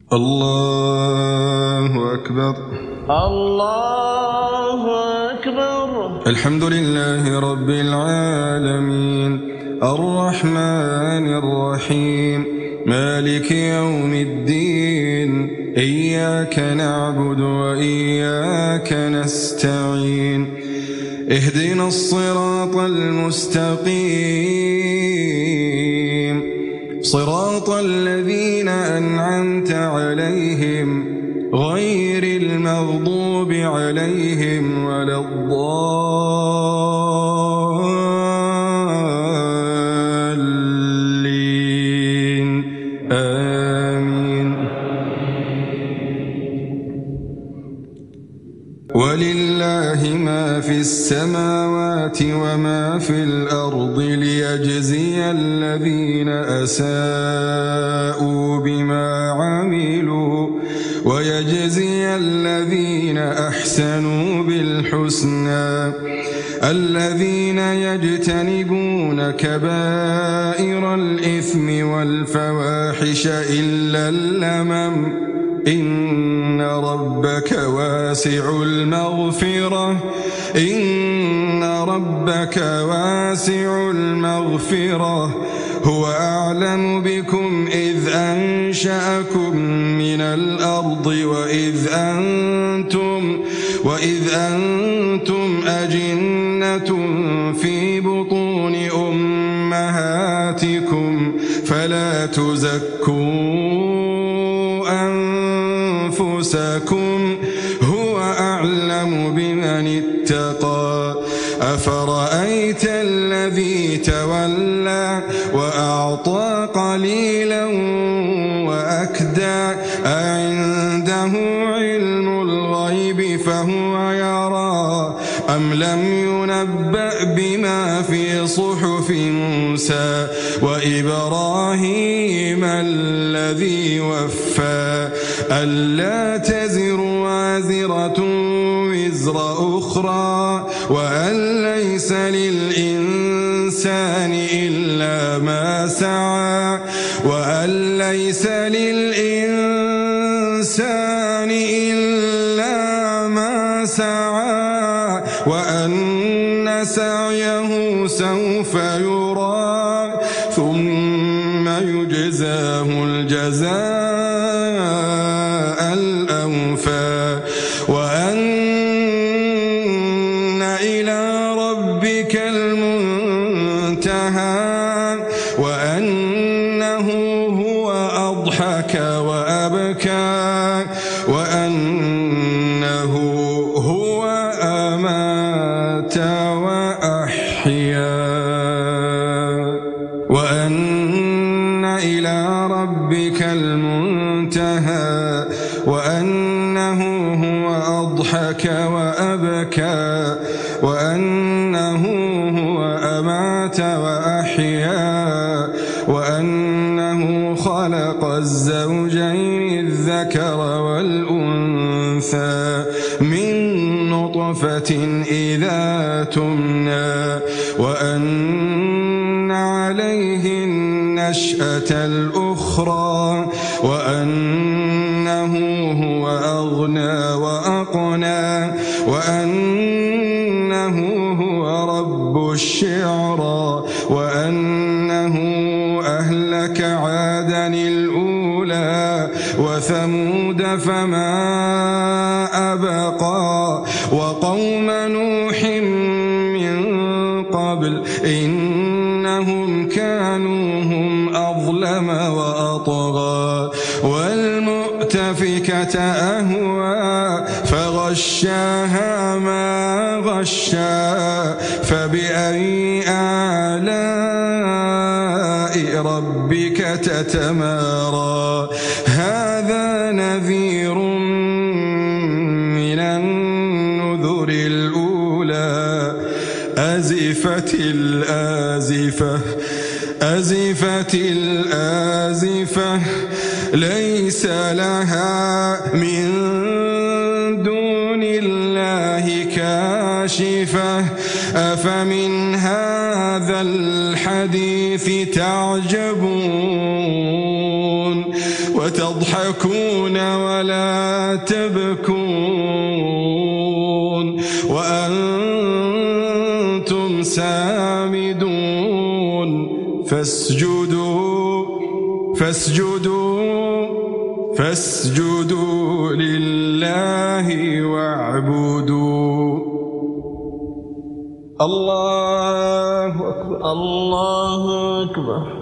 الله أكبر. الله أكبر. الحمد لله رب العالمين الرحمن الرحيم مالك يوم الدين إياك نعبد وإياك نستعين اهدنا الصراط المستقيم صراط الذين أنعمت عليهم غير المغضوب عليهم ولا الضالين آمين. ولله ما في السماوات وما في الأرض ليجزي الذين أساءوا بما عملوا ويجزي الذين أحسنوا بالحسنى الذين يجتنبون كبائر الإثم والفواحش إلا اللمم إن ربك واسع المغفرة هو أعلم بكم إذ أنشأكم من الأرض وإذ أنتم أجنة في بطون أمهاتكم فلا تزكوا أنفسكم هو أعلم بمن اتقى. أفرأيت الذي تولى وأعطى قليلا وأكدى أعنده علم الغيب فهو يرى أم لم ينبأ بما في صحف موسى وإبراهيم الذي وفى ألا تزر وازرة وزر أخرى وأن ليس للإنسان إلا ما سعى وأن سعيه سوف يرى ثم يجزاه الجزاء الأوفى وأن إلى ربك المنتهى وأنه هو أضحك وأبكى وأنه هو أمات وأحيا وأن إلى ربك المنتهى وأنه هو أضحك وأبكى وأنه هو أمات وأحيا وأنه خلق الزوجين الذكر والأنثى من نطفة إذا تمنى وأن عليه النشأة الأخرى وأنه هو أغنى وأقنى وأنه هو رب الشعرى وأنه أهلك عادا الأولى وثمود فما أبقى وقوم نوح من قبل إنهم كانوا هم أظلم وأطغى والمؤتفكة أهوى فغشاها ما غشا فبأي آلاء ربك تتمارى هذا نذير من النذر الأولى أزفت الآزفة ليس لها من دون الله كاشفة أفمن هذا الحديث تعجبون وتضحكون تضحكون ولا تبكون وأنتم سامدون فاسجدوا لله واعبدوا. الله أكبر. الله أكبر.